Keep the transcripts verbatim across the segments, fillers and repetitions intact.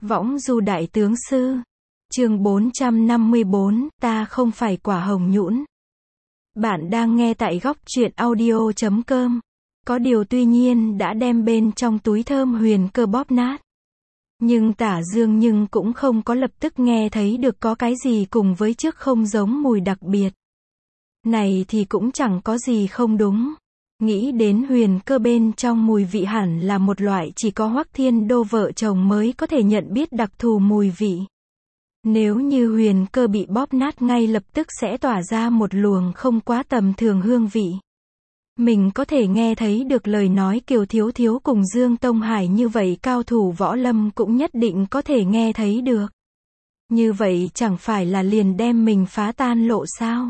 Võng du đại tướng sư. Chương bốn trăm năm mươi bốn, ta không phải quả hồng nhũn. Bạn đang nghe tại góc truyện audio chấm com. Có điều tuy nhiên đã đem bên trong túi thơm huyền cơ bóp nát. Nhưng Tả Dương nhưng cũng không có lập tức nghe thấy được có cái gì cùng với trước không giống mùi đặc biệt. Này thì cũng chẳng có gì không đúng. Nghĩ đến huyền cơ bên trong mùi vị hẳn là một loại chỉ có Hoắc Thiên Đô vợ chồng mới có thể nhận biết đặc thù mùi vị. Nếu như huyền cơ bị bóp nát ngay lập tức sẽ tỏa ra một luồng không quá tầm thường hương vị. Mình có thể nghe thấy được lời nói Kiều Thiếu Thiếu cùng Dương Tông Hải như vậy cao thủ võ lâm cũng nhất định có thể nghe thấy được. Như vậy chẳng phải là liền đem mình phá tan lộ sao?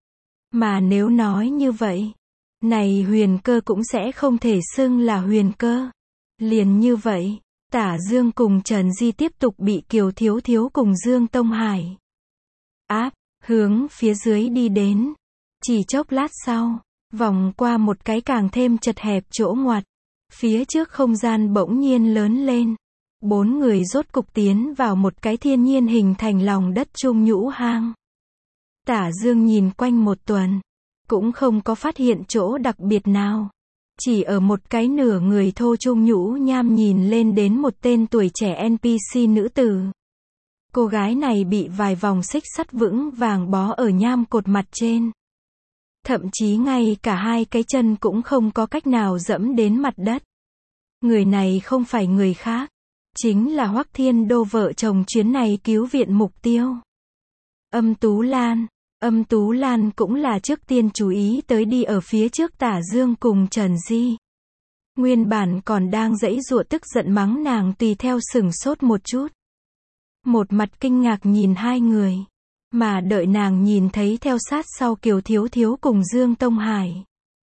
Mà nếu nói như vậy, này huyền cơ cũng sẽ không thể xưng là huyền cơ. Liền như vậy, Tả Dương cùng Trần Di tiếp tục bị Kiều Thiếu Thiếu cùng Dương Tông Hải áp, hướng phía dưới đi đến. Chỉ chốc lát sau, vòng qua một cái càng thêm chật hẹp chỗ ngoặt, phía trước không gian bỗng nhiên lớn lên. Bốn người rốt cục tiến vào một cái thiên nhiên hình thành lòng đất trung nhũ hang. Tả Dương nhìn quanh một tuần, cũng không có phát hiện chỗ đặc biệt nào. Chỉ ở một cái nửa người thô trung nhũ nham nhìn lên đến một tên tuổi trẻ en pê xê nữ tử. Cô gái này bị vài vòng xích sắt vững vàng bó ở nham cột mặt trên. Thậm chí ngay cả hai cái chân cũng không có cách nào dẫm đến mặt đất. Người này không phải người khác, chính là Hoắc Thiên Đô vợ chồng chuyến này cứu viện mục tiêu. Âm Tú Lan. Âm Tú Lan cũng là trước tiên chú ý tới đi ở phía trước Tả Dương cùng Trần Di. Nguyên bản còn đang giãy giụa tức giận mắng nàng tùy theo sửng sốt một chút. Một mặt kinh ngạc nhìn hai người. Mà đợi nàng nhìn thấy theo sát sau Kiều Thiếu Thiếu cùng Dương Tông Hải.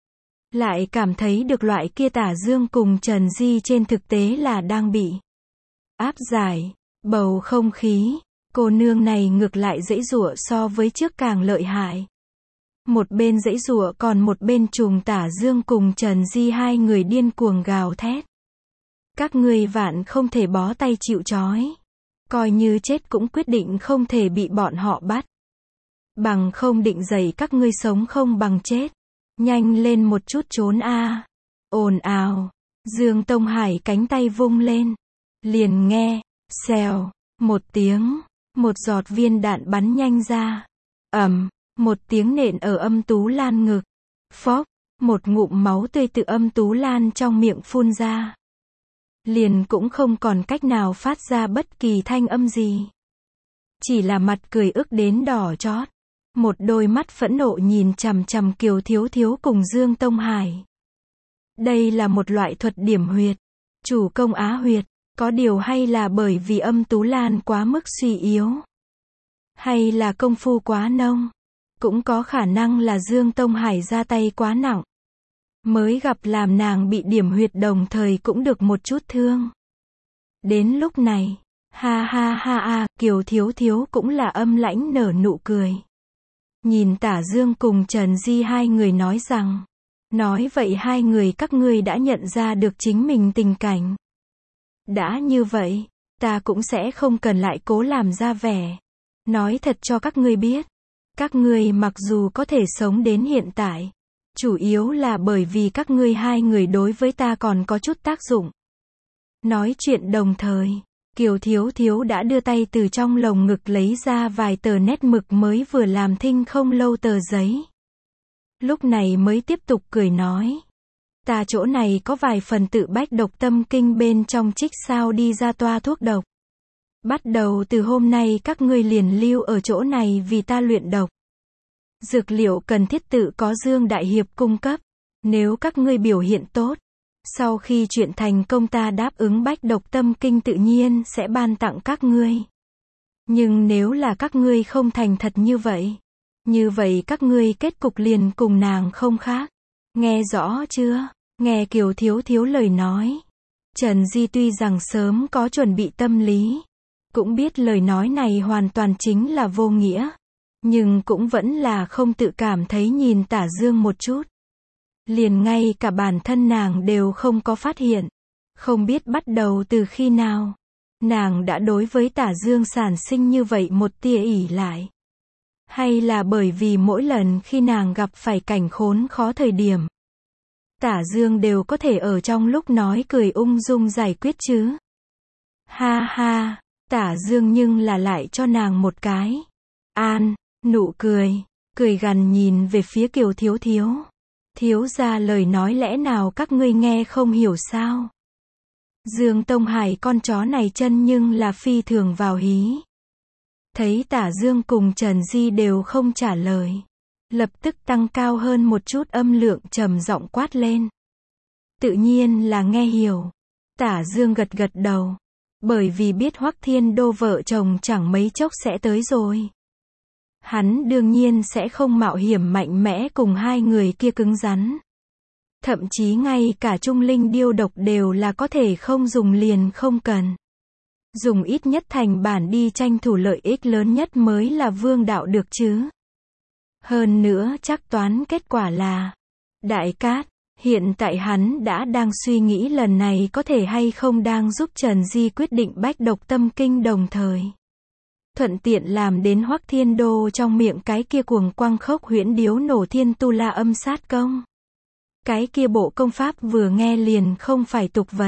Lại cảm thấy được loại kia Tả Dương cùng Trần Di trên thực tế là đang bị áp giải, bầu không khí. Cô nương này ngược lại giãy giụa so với trước càng lợi hại. Một bên giãy giụa còn một bên trùng Tả Dương cùng Trần Di hai người điên cuồng gào thét. Các ngươi vạn không thể bó tay chịu trói. Coi như chết cũng quyết định không thể bị bọn họ bắt. Bằng không định dày các ngươi sống không bằng chết. Nhanh lên một chút trốn a. Ồn ào. Dương Tông Hải cánh tay vung lên. Liền nghe, xèo, một tiếng. Một giọt viên đạn bắn nhanh ra. Ầm, một tiếng nện ở Âm Tú Lan ngực. Phốc, một ngụm máu tươi từ Âm Tú Lan trong miệng phun ra. Liền cũng không còn cách nào phát ra bất kỳ thanh âm gì. Chỉ là mặt cười ức đến đỏ chót. Một đôi mắt phẫn nộ nhìn chằm chằm Kiều Thiếu Thiếu cùng Dương Tông Hải. Đây là một loại thuật điểm huyệt. Chủ công á huyệt. Có điều hay là bởi vì Âm Tú Lan quá mức suy yếu? Hay là công phu quá nông? Cũng có khả năng là Dương Tông Hải ra tay quá nặng. Mới gặp làm nàng bị điểm huyệt đồng thời cũng được một chút thương. Đến lúc này, ha ha ha a, Kiều Thiếu Thiếu cũng là âm lãnh nở nụ cười. Nhìn Tả Dương cùng Trần Di hai người nói rằng, nói vậy hai người các ngươi đã nhận ra được chính mình tình cảnh. Đã như vậy, ta cũng sẽ không cần lại cố làm ra vẻ. Nói thật cho các ngươi biết, các ngươi mặc dù có thể sống đến hiện tại, chủ yếu là bởi vì các ngươi hai người đối với ta còn có chút tác dụng. Nói chuyện đồng thời, Kiều Thiếu Thiếu đã đưa tay từ trong lồng ngực lấy ra vài tờ nét mực mới vừa làm thinh không lâu tờ giấy. Lúc này mới tiếp tục cười nói. Ta chỗ này có vài phần tự bách độc tâm kinh bên trong trích sao đi ra toa thuốc độc. Bắt đầu từ hôm nay các ngươi liền lưu ở chỗ này vì ta luyện độc. Dược liệu cần thiết tự có Dương Đại Hiệp cung cấp. Nếu các ngươi biểu hiện tốt, sau khi chuyện thành công ta đáp ứng bách độc tâm kinh tự nhiên sẽ ban tặng các ngươi. Nhưng nếu là các ngươi không thành thật như vậy, như vậy các ngươi kết cục liền cùng nàng không khác. Nghe rõ chưa? Nghe Kiều Thiếu Thiếu lời nói. Trần Di tuy rằng sớm có chuẩn bị tâm lý, cũng biết lời nói này hoàn toàn chính là vô nghĩa. Nhưng cũng vẫn là không tự cảm thấy nhìn Tả Dương một chút. Liền ngay cả bản thân nàng đều không có phát hiện. Không biết bắt đầu từ khi nào. nàng đã đối với Tả Dương sản sinh như vậy một tia ỷ lại? Hay là bởi vì mỗi lần khi nàng gặp phải cảnh khốn khó thời điểm, Tả Dương đều có thể ở trong lúc nói cười ung dung giải quyết chứ? Ha ha, Tả Dương nhưng là lại cho nàng một cái an, nụ cười, cười gằn nhìn về phía Kiều Thiếu Thiếu. Thiếu gia lời nói lẽ nào các ngươi nghe không hiểu sao? Dương Tông Hải con chó này chân nhưng là phi thường vào hí. Thấy Tả Dương cùng Trần Di đều không trả lời, lập tức tăng cao hơn một chút âm lượng trầm giọng quát lên. Tự nhiên là nghe hiểu. Tả Dương gật gật đầu, bởi vì biết Hoắc Thiên Đô vợ chồng chẳng mấy chốc sẽ tới rồi. Hắn đương nhiên sẽ không mạo hiểm mạnh mẽ cùng hai người kia cứng rắn. Thậm chí ngay cả trung linh điêu độc đều là có thể không dùng liền không cần. Dùng ít nhất thành bản đi tranh thủ lợi ích lớn nhất mới là vương đạo được chứ. Hơn nữa chắc toán kết quả là, Đại Cát, hiện tại hắn đã đang suy nghĩ lần này có thể hay không đang giúp Trần Di quyết định bách độc tâm kinh đồng thời. Thuận tiện làm đến Hoắc Thiên Đô trong miệng cái kia cuồng quang khốc huyễn điếu nổ thiên tu la âm sát công. Cái kia bộ công pháp vừa nghe liền không phải tục vật.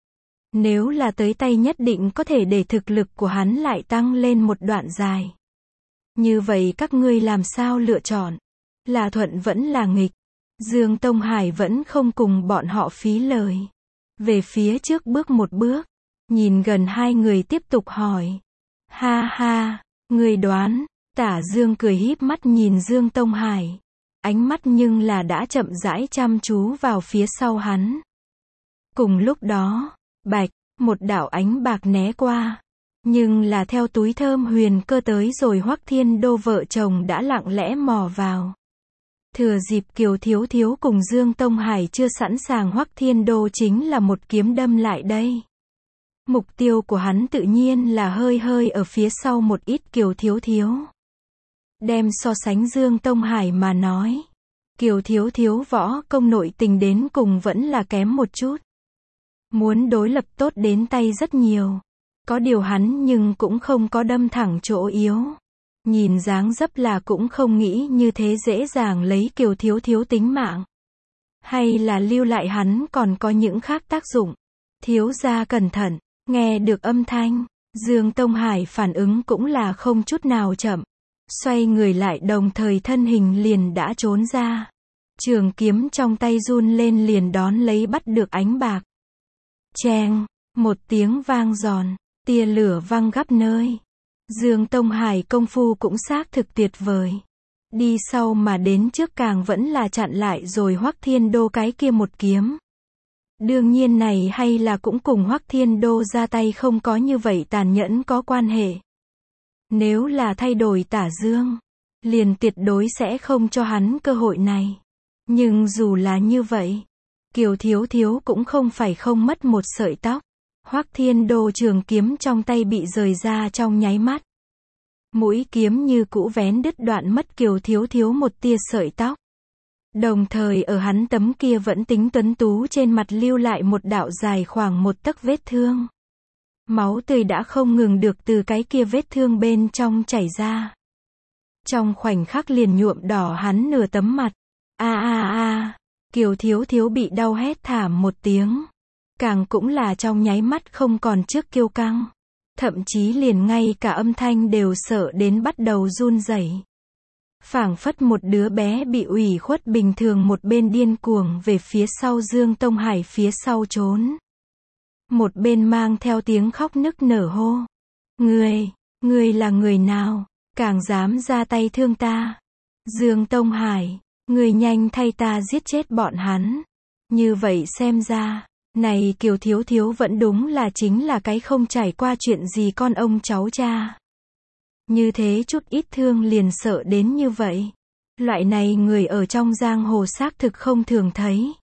Nếu là tới tay nhất định có thể để thực lực của hắn lại tăng lên một đoạn dài. Như vậy các ngươi làm sao lựa chọn? Là thuận vẫn là nghịch? Dương Tông Hải vẫn không cùng bọn họ phí lời. Về phía trước bước một bước, nhìn gần hai người tiếp tục hỏi. Ha ha, ngươi đoán? Tả Dương cười híp mắt nhìn Dương Tông Hải. Ánh mắt nhưng là đã chậm rãi chăm chú vào phía sau hắn. Cùng lúc đó, bạch, một đạo ánh bạc né qua. Nhưng là theo túi thơm huyền cơ tới rồi Hoắc Thiên Đô vợ chồng đã lặng lẽ mò vào. Thừa dịp Kiều Thiếu Thiếu cùng Dương Tông Hải chưa sẵn sàng, Hoắc Thiên Đô chính là một kiếm đâm lại đây. Mục tiêu của hắn tự nhiên là hơi hơi ở phía sau một ít Kiều Thiếu Thiếu. Đem so sánh Dương Tông Hải mà nói, Kiều Thiếu Thiếu võ công nội tình đến cùng vẫn là kém một chút. Muốn đối lập tốt đến tay rất nhiều. Có điều hắn nhưng cũng không có đâm thẳng chỗ yếu. Nhìn dáng dấp là cũng không nghĩ như thế dễ dàng lấy Kiều Thiếu Thiếu tính mạng. Hay là lưu lại hắn còn có những khác tác dụng. Thiếu gia cẩn thận, nghe được âm thanh, Dương Tông Hải phản ứng cũng là không chút nào chậm. Xoay người lại đồng thời thân hình liền đã trốn ra. Trường kiếm trong tay run lên liền đón lấy bắt được ánh bạc. Cheng, một tiếng vang giòn, tia lửa văng khắp nơi. Dương Tông Hải công phu cũng xác thực tuyệt vời. Đi sau mà đến trước càng vẫn là chặn lại rồi Hoắc Thiên Đô cái kia một kiếm. Đương nhiên này hay là cũng cùng Hoắc Thiên Đô ra tay không có như vậy tàn nhẫn có quan hệ. Nếu là thay đổi Tả Dương, liền tuyệt đối sẽ không cho hắn cơ hội này. Nhưng dù là như vậy, Kiều Thiếu Thiếu cũng không phải không mất một sợi tóc. Hoắc Thiên Đô trường kiếm trong tay bị rời ra trong nháy mắt. Mũi kiếm như cũ vén đứt đoạn mất Kiều Thiếu Thiếu một tia sợi tóc. Đồng thời ở hắn tấm kia vẫn tính tuấn tú trên mặt lưu lại một đạo dài khoảng một tấc vết thương. Máu tươi đã không ngừng được từ cái kia vết thương bên trong chảy ra. Trong khoảnh khắc liền nhuộm đỏ hắn nửa tấm mặt. A a a, Kiều Thiếu Thiếu bị đau hét thảm một tiếng. Càng cũng là trong nháy mắt không còn trước kiêu căng. Thậm chí liền ngay cả âm thanh đều sợ đến bắt đầu run rẩy. Phảng phất một đứa bé bị ủy khuất bình thường một bên điên cuồng về phía sau Dương Tông Hải phía sau trốn. Một bên mang theo tiếng khóc nức nở hô. Ngươi, ngươi là người nào, càng dám ra tay thương ta. Dương Tông Hải, ngươi nhanh thay ta giết chết bọn hắn. Như vậy xem ra, này Kiều Thiếu Thiếu vẫn đúng là chính là cái không trải qua chuyện gì con ông cháu cha. Như thế chút ít thương liền sợ đến như vậy. Loại này người ở trong giang hồ xác thực không thường thấy.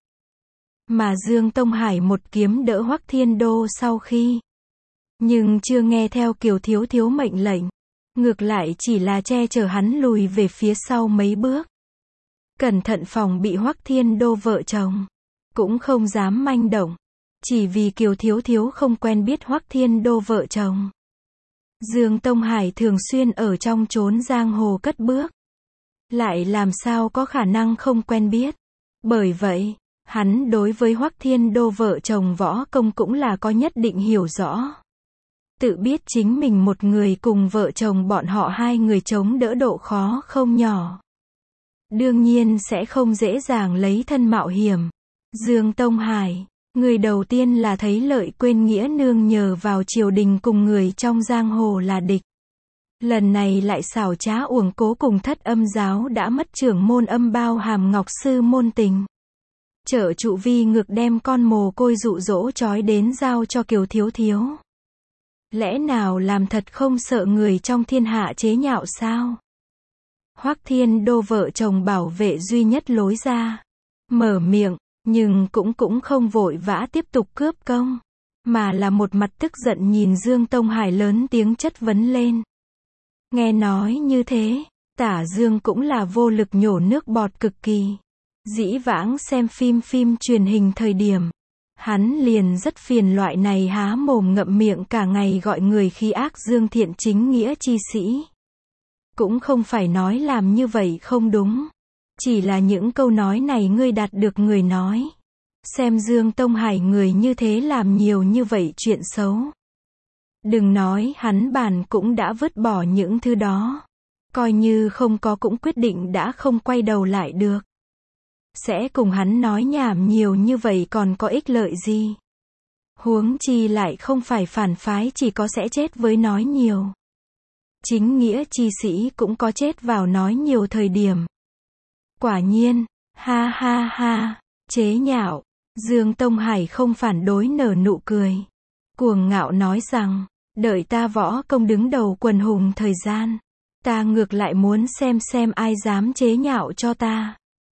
Mà Dương Tông Hải một kiếm đỡ Hoắc Thiên Đô sau khi, nhưng chưa nghe theo Kiều Thiếu Thiếu mệnh lệnh. Ngược lại chỉ là che chở hắn lùi về phía sau mấy bước. Cẩn thận phòng bị Hoắc Thiên Đô vợ chồng. Cũng không dám manh động. Chỉ vì Kiều Thiếu Thiếu không quen biết Hoắc Thiên Đô vợ chồng. Dương Tông Hải thường xuyên ở trong chốn giang hồ cất bước. Lại làm sao có khả năng không quen biết. Bởi vậy, hắn đối với Hoắc Thiên Đô vợ chồng võ công cũng là có nhất định hiểu rõ. Tự biết chính mình một người cùng vợ chồng bọn họ hai người chống đỡ độ khó không nhỏ. Đương nhiên sẽ không dễ dàng lấy thân mạo hiểm. Dương Tông Hải, người đầu tiên là thấy lợi quên nghĩa nương nhờ vào triều đình cùng người trong giang hồ là địch. Lần này lại xảo trá uổng cố cùng Thất Âm giáo đã mất trưởng môn Âm Bao Hàm Ngọc sư môn tình. Trợ trụ vi ngược đem con mồ côi dụ dỗ trói đến giao cho Kiều Thiếu Thiếu. Lẽ nào làm thật không sợ người trong thiên hạ chế nhạo sao? Hoắc Thiên Đô vợ chồng bảo vệ duy nhất lối ra. Mở miệng, nhưng cũng cũng không vội vã tiếp tục cướp công. Mà là một mặt tức giận nhìn Dương Tông Hải lớn tiếng chất vấn lên. Nghe nói như thế, Tả Dương cũng là vô lực nhổ nước bọt cực kỳ. Dĩ vãng xem phim phim truyền hình thời điểm. Hắn liền rất phiền loại này há mồm ngậm miệng cả ngày gọi người khi ác dương thiện chính nghĩa chi sĩ. Cũng không phải nói làm như vậy không đúng. Chỉ là những câu nói này ngươi đạt được người nói. Xem Dương Tông Hải người như thế làm nhiều như vậy chuyện xấu. Đừng nói hắn bản cũng đã vứt bỏ những thứ đó. Coi như không có cũng quyết định đã không quay đầu lại được. Sẽ cùng hắn nói nhảm nhiều như vậy còn có ích lợi gì? Huống chi lại không phải phản phái chỉ có sẽ chết với nói nhiều. Chính nghĩa chi sĩ cũng có chết vào nói nhiều thời điểm. Quả nhiên, ha ha ha, chế nhạo, Dương Tông Hải không phản đối nở nụ cười. Cuồng ngạo nói rằng, đợi ta võ công đứng đầu quần hùng thời gian. Ta ngược lại muốn xem xem ai dám chế nhạo cho ta.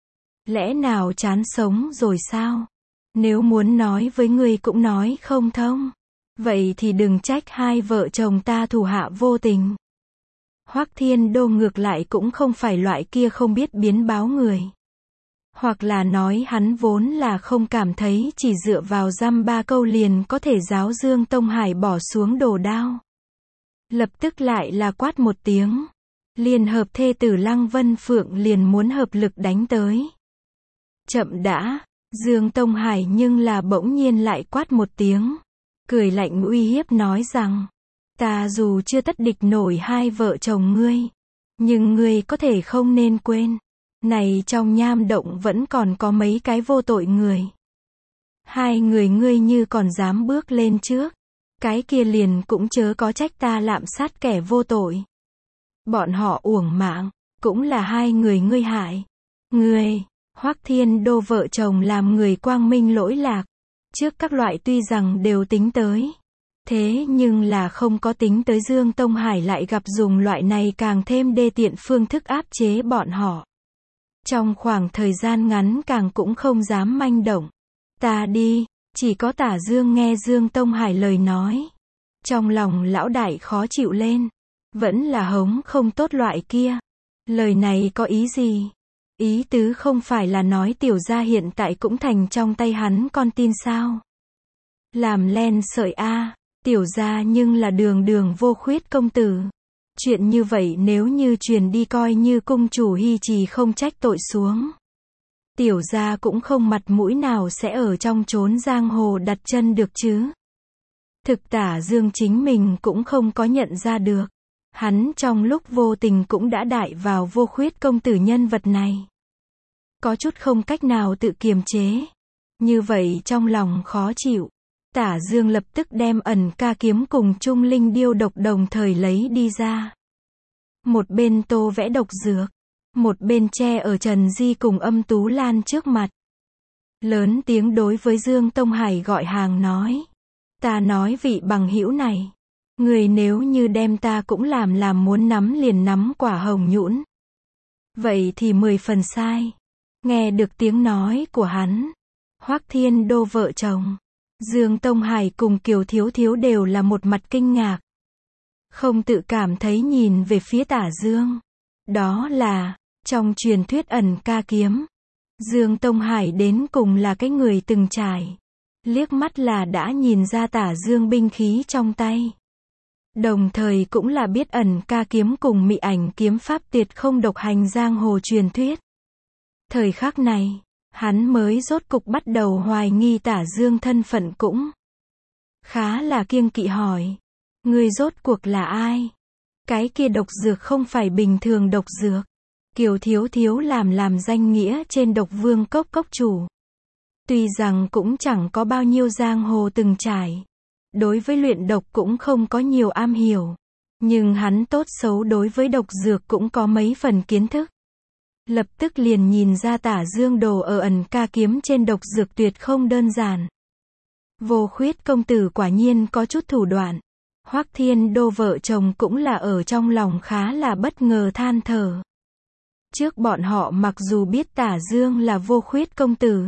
Lẽ nào chán sống rồi sao? Nếu muốn nói với ngươi cũng nói không thông. Vậy thì đừng trách hai vợ chồng ta thủ hạ vô tình. Hoắc Thiên Đô ngược lại cũng không phải loại kia không biết biến báo người. Hoặc là nói hắn vốn là không cảm thấy chỉ dựa vào dăm ba câu liền có thể giáo Dương Tông Hải bỏ xuống đồ đao. Lập tức lại là quát một tiếng. Liên hợp thê tử Lăng Vân Phượng liền muốn hợp lực đánh tới. Chậm đã, Dương Tông Hải nhưng là bỗng nhiên lại quát một tiếng. Cười lạnh uy hiếp nói rằng, ta dù chưa tất địch nổi hai vợ chồng ngươi, nhưng ngươi có thể không nên quên, này trong nham động vẫn còn có mấy cái vô tội người. Hai người ngươi như còn dám bước lên trước, cái kia liền cũng chớ có trách ta lạm sát kẻ vô tội. Bọn họ uổng mạng, cũng là hai người ngươi hại. Ngươi, Hoắc Thiên Đô vợ chồng làm người quang minh lỗi lạc. Trước các loại tuy rằng đều tính tới. Thế nhưng là không có tính tới Dương Tông Hải lại gặp dùng loại này càng thêm đê tiện phương thức áp chế bọn họ. Trong khoảng thời gian ngắn càng cũng không dám manh động. Ta đi, chỉ có Tả Dương nghe Dương Tông Hải lời nói. Trong lòng lão đại khó chịu lên. Vẫn là hống không tốt loại kia. Lời này có ý gì? Ý tứ không phải là nói tiểu gia hiện tại cũng thành trong tay hắn con tin sao? Làm len sợi a, tiểu gia nhưng là đường đường vô khuyết công tử. Chuyện như vậy nếu như truyền đi coi như cung chủ Hy Trì không trách tội xuống. Tiểu gia cũng không mặt mũi nào sẽ ở trong chốn giang hồ đặt chân được chứ. Thực Tả Dương chính mình cũng không có nhận ra được. Hắn trong lúc vô tình cũng đã đại vào vô khuyết công tử nhân vật này. Có chút không cách nào tự kiềm chế. Như vậy trong lòng khó chịu. Tả Dương lập tức đem ẩn ca kiếm cùng Trung Linh điêu độc đồng thời lấy đi ra. Một bên tô vẽ độc dược. Một bên che ở Trần Di cùng Âm Tú Lan trước mặt. Lớn tiếng đối với Dương Tông Hải gọi hàng nói. Ta nói vị bằng hữu này. Người nếu như đem ta cũng làm làm muốn nắm liền nắm quả hồng nhũn. Vậy thì mười phần sai. Nghe được tiếng nói của hắn. Hoắc Thiên Đô vợ chồng. Dương Tông Hải cùng Kiều Thiếu Thiếu đều là một mặt kinh ngạc. Không tự cảm thấy nhìn về phía Tả Dương. Đó là, trong truyền thuyết ẩn ca kiếm. Dương Tông Hải đến cùng là cái người từng trải. liếc mắt là đã nhìn ra Tả Dương binh khí trong tay. Đồng thời cũng là biết ẩn ca kiếm cùng mị ảnh kiếm pháp tuyệt không độc hành giang hồ truyền thuyết. Thời khắc này, hắn mới rốt cục bắt đầu hoài nghi Tả Dương thân phận cũng khá là kiêng kỵ hỏi. Người rốt cuộc là ai? Cái kia độc dược không phải bình thường độc dược. Kiều Thiếu Thiếu làm làm danh nghĩa trên độc vương cốc cốc chủ. Tuy rằng cũng chẳng có bao nhiêu giang hồ từng trải. Đối với luyện độc cũng không có nhiều am hiểu. Nhưng hắn tốt xấu đối với độc dược cũng có mấy phần kiến thức. Lập tức liền nhìn ra Tả Dương đồ ở ẩn ca kiếm trên độc dược tuyệt không đơn giản. Vô Khuyết công tử quả nhiên có chút thủ đoạn. Hoắc Thiên Đô vợ chồng cũng là ở trong lòng khá là bất ngờ than thở. Trước bọn họ mặc dù biết Tả Dương là Vô Khuyết công tử.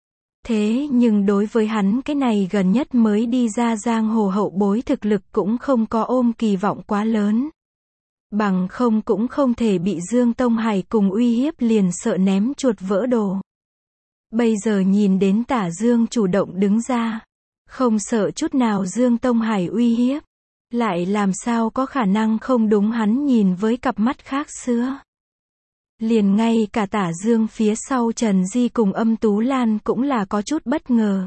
Thế nhưng đối với hắn cái này gần nhất mới đi ra giang hồ hậu bối thực lực cũng không có ôm kỳ vọng quá lớn. Bằng không cũng không thể bị Dương Tông Hải cùng uy hiếp liền sợ ném chuột vỡ đồ. Bây giờ nhìn đến Tả Dương chủ động đứng ra. Không sợ chút nào Dương Tông Hải uy hiếp. Lại làm sao có khả năng không đúng hắn nhìn với cặp mắt khác xưa. Liền ngay cả Tả Dương phía sau Trần Di cùng Âm Tú Lan cũng là có chút bất ngờ.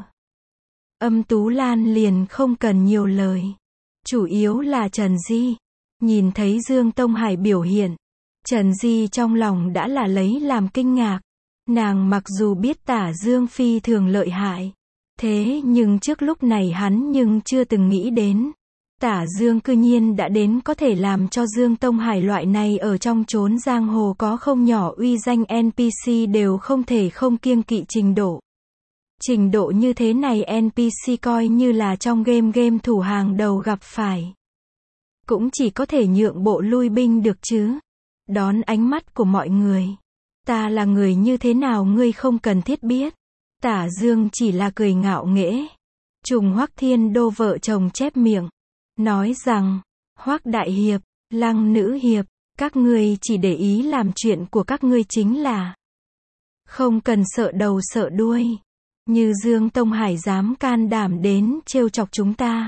Âm Tú Lan liền không cần nhiều lời. Chủ yếu là Trần Di. Nhìn thấy Dương Tông Hải biểu hiện. Trần Di trong lòng đã là lấy làm kinh ngạc. Nàng mặc dù biết Tả Dương phi thường lợi hại. Thế nhưng trước lúc này hắn nhưng chưa từng nghĩ đến. Tả Dương cư nhiên đã đến có thể làm cho Dương Tông Hải loại này ở trong chốn giang hồ có không nhỏ uy danh en pê xê đều không thể không kiêng kỵ trình độ. Trình độ như thế này en pê xê coi như là trong game game thủ hàng đầu gặp phải. Cũng chỉ có thể nhượng bộ lui binh được chứ. Đón ánh mắt của mọi người. Ta là người như thế nào ngươi không cần thiết biết. Tả Dương chỉ là cười ngạo nghễ. Trùng Hoắc Thiên Đô vợ chồng chép miệng. Nói rằng, Hoắc Đại Hiệp, Lăng Nữ Hiệp, các ngươi chỉ để ý làm chuyện của các ngươi chính là không cần sợ đầu sợ đuôi. Như Dương Tông Hải dám can đảm đến trêu chọc chúng ta.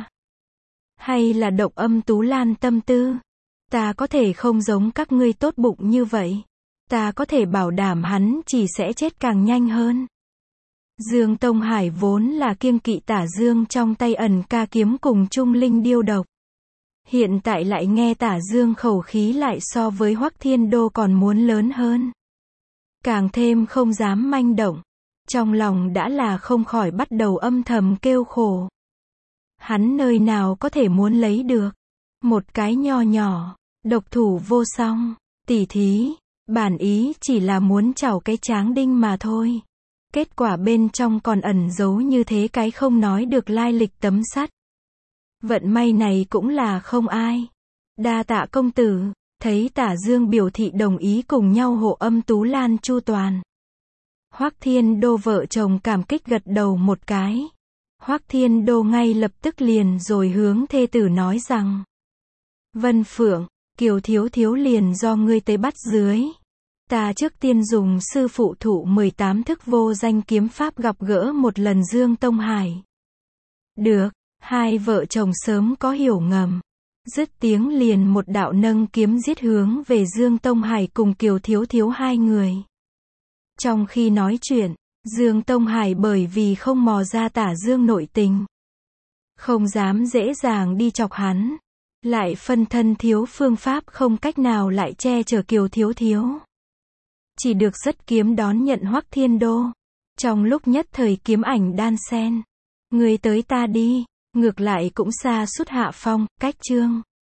Hay là động Âm Tú Lan tâm tư. Ta có thể không giống các ngươi tốt bụng như vậy. Ta có thể bảo đảm hắn chỉ sẽ chết càng nhanh hơn. Dương Tông Hải vốn là kiêng kỵ Tả Dương trong tay ẩn ca kiếm cùng Trung Linh điêu độc. Hiện tại lại nghe Tả Dương khẩu khí lại so với Hoắc Thiên Đô còn muốn lớn hơn. Càng thêm không dám manh động. Trong lòng đã là không khỏi bắt đầu âm thầm kêu khổ. Hắn nơi nào có thể muốn lấy được. Một cái nho nhỏ, độc thủ vô song, tỉ thí, bản ý chỉ là muốn chảo cái tráng đinh mà thôi. Kết quả bên trong còn ẩn giấu như thế cái không nói được lai lịch tấm sắt. Vận may này cũng là không ai. Đa tạ công tử, thấy Tả Dương biểu thị đồng ý cùng nhau hộ Âm Tú Lan chu toàn. Hoắc Thiên Đô vợ chồng cảm kích gật đầu một cái. Hoắc Thiên Đô ngay lập tức liền rồi hướng thê tử nói rằng. Vân Phượng, Kiều Thiếu Thiếu liền do ngươi tới bắt dưới. Ta trước tiên dùng sư phụ thụ mười tám thức vô danh kiếm pháp gặp gỡ một lần Dương Tông Hải. Được, hai vợ chồng sớm có hiểu ngầm. Dứt tiếng liền một đạo nâng kiếm giết hướng về Dương Tông Hải cùng Kiều Thiếu Thiếu hai người. Trong khi nói chuyện, Dương Tông Hải bởi vì không mò ra Tả Dương nội tình. Không dám dễ dàng đi chọc hắn. Lại phân thân thiếu phương pháp không cách nào lại che chở Kiều Thiếu Thiếu. Chỉ được rất kiếm đón nhận Hoắc Thiên Đô. Trong lúc nhất thời kiếm ảnh đan xen. Người tới ta đi, ngược lại cũng xa sút hạ phong, cách chương.